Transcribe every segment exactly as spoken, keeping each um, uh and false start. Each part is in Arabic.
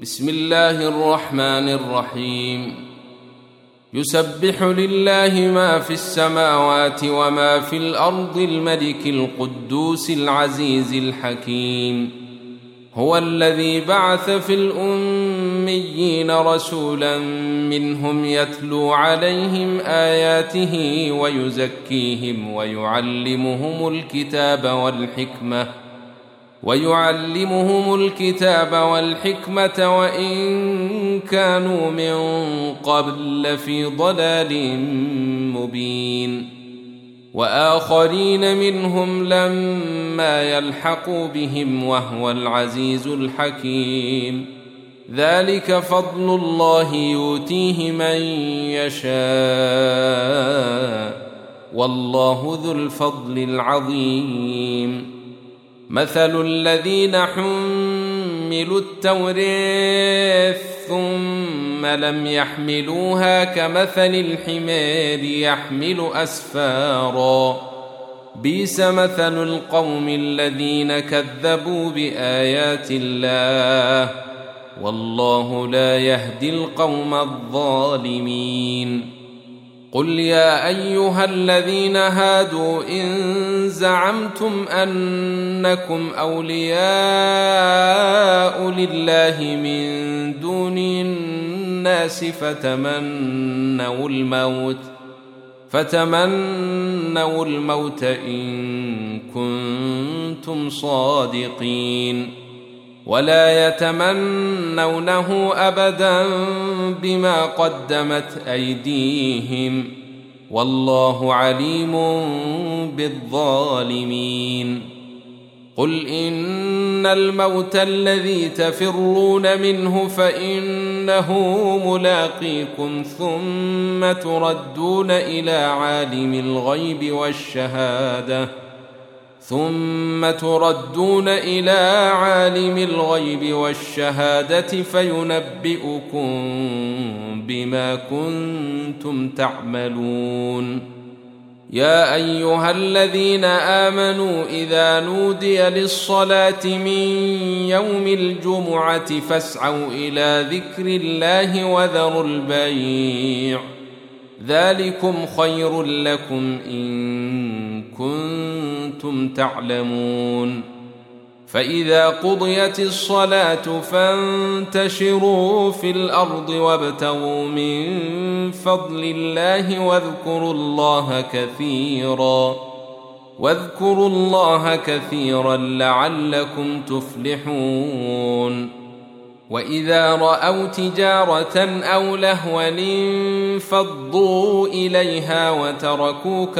بسم الله الرحمن الرحيم. يسبح لله ما في السماوات وما في الأرض الملك القدوس العزيز الحكيم. هو الذي بعث في الأميين رسولا منهم يتلو عليهم آياته ويزكيهم ويعلمهم الكتاب والحكمة ويعلمهم الكتاب والحكمة وإن كانوا من قبل لفي ضلال مبين، وآخرين منهم لما يلحقوا بهم وهو العزيز الحكيم. ذلك فضل الله يؤتيه من يشاء والله ذو الفضل العظيم. مثل الذين حملوا التوراة ثم لم يحملوها كمثل الحمار يحمل أسفارا، بئس مثل القوم الذين كذبوا بآيات الله والله لا يهدي القوم الظالمين. قل يا أيها الذين هادوا إن زعمتم أنكم أولياء لله من دون الناس فتمنوا الموت فتمنوا الموت إن كنتم صادقين، ولا يتمنونه أبدا بما قدمت أيديهم والله عليم بالظالمين. قل إن الموت الذي تفرون منه فإنه ملاقيكم ثم تردون إلى عالم الغيب والشهادة ثم تردون إلى عالم الغيب والشهادة فينبئكم بما كنتم تعملون. يا أيها الذين آمنوا إذا نودي للصلاة من يوم الجمعة فاسعوا إلى ذكر الله وذروا البيع، ذلكم خير لكم إن كنتم تعلمون. فإذا قضيت الصلاة فانتشروا في الأرض وابتغوا من فضل الله واذكروا الله كثيرا واذكروا الله كثيرا لعلكم تفلحون. وإذا رأوا تجارة أو لهوا انفضوا إليها وتركوك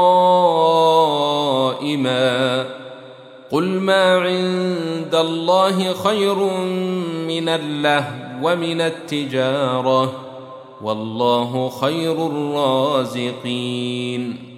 قائما، قل ما عند الله خير من اللهو ومن التجارة والله خير الرازقين.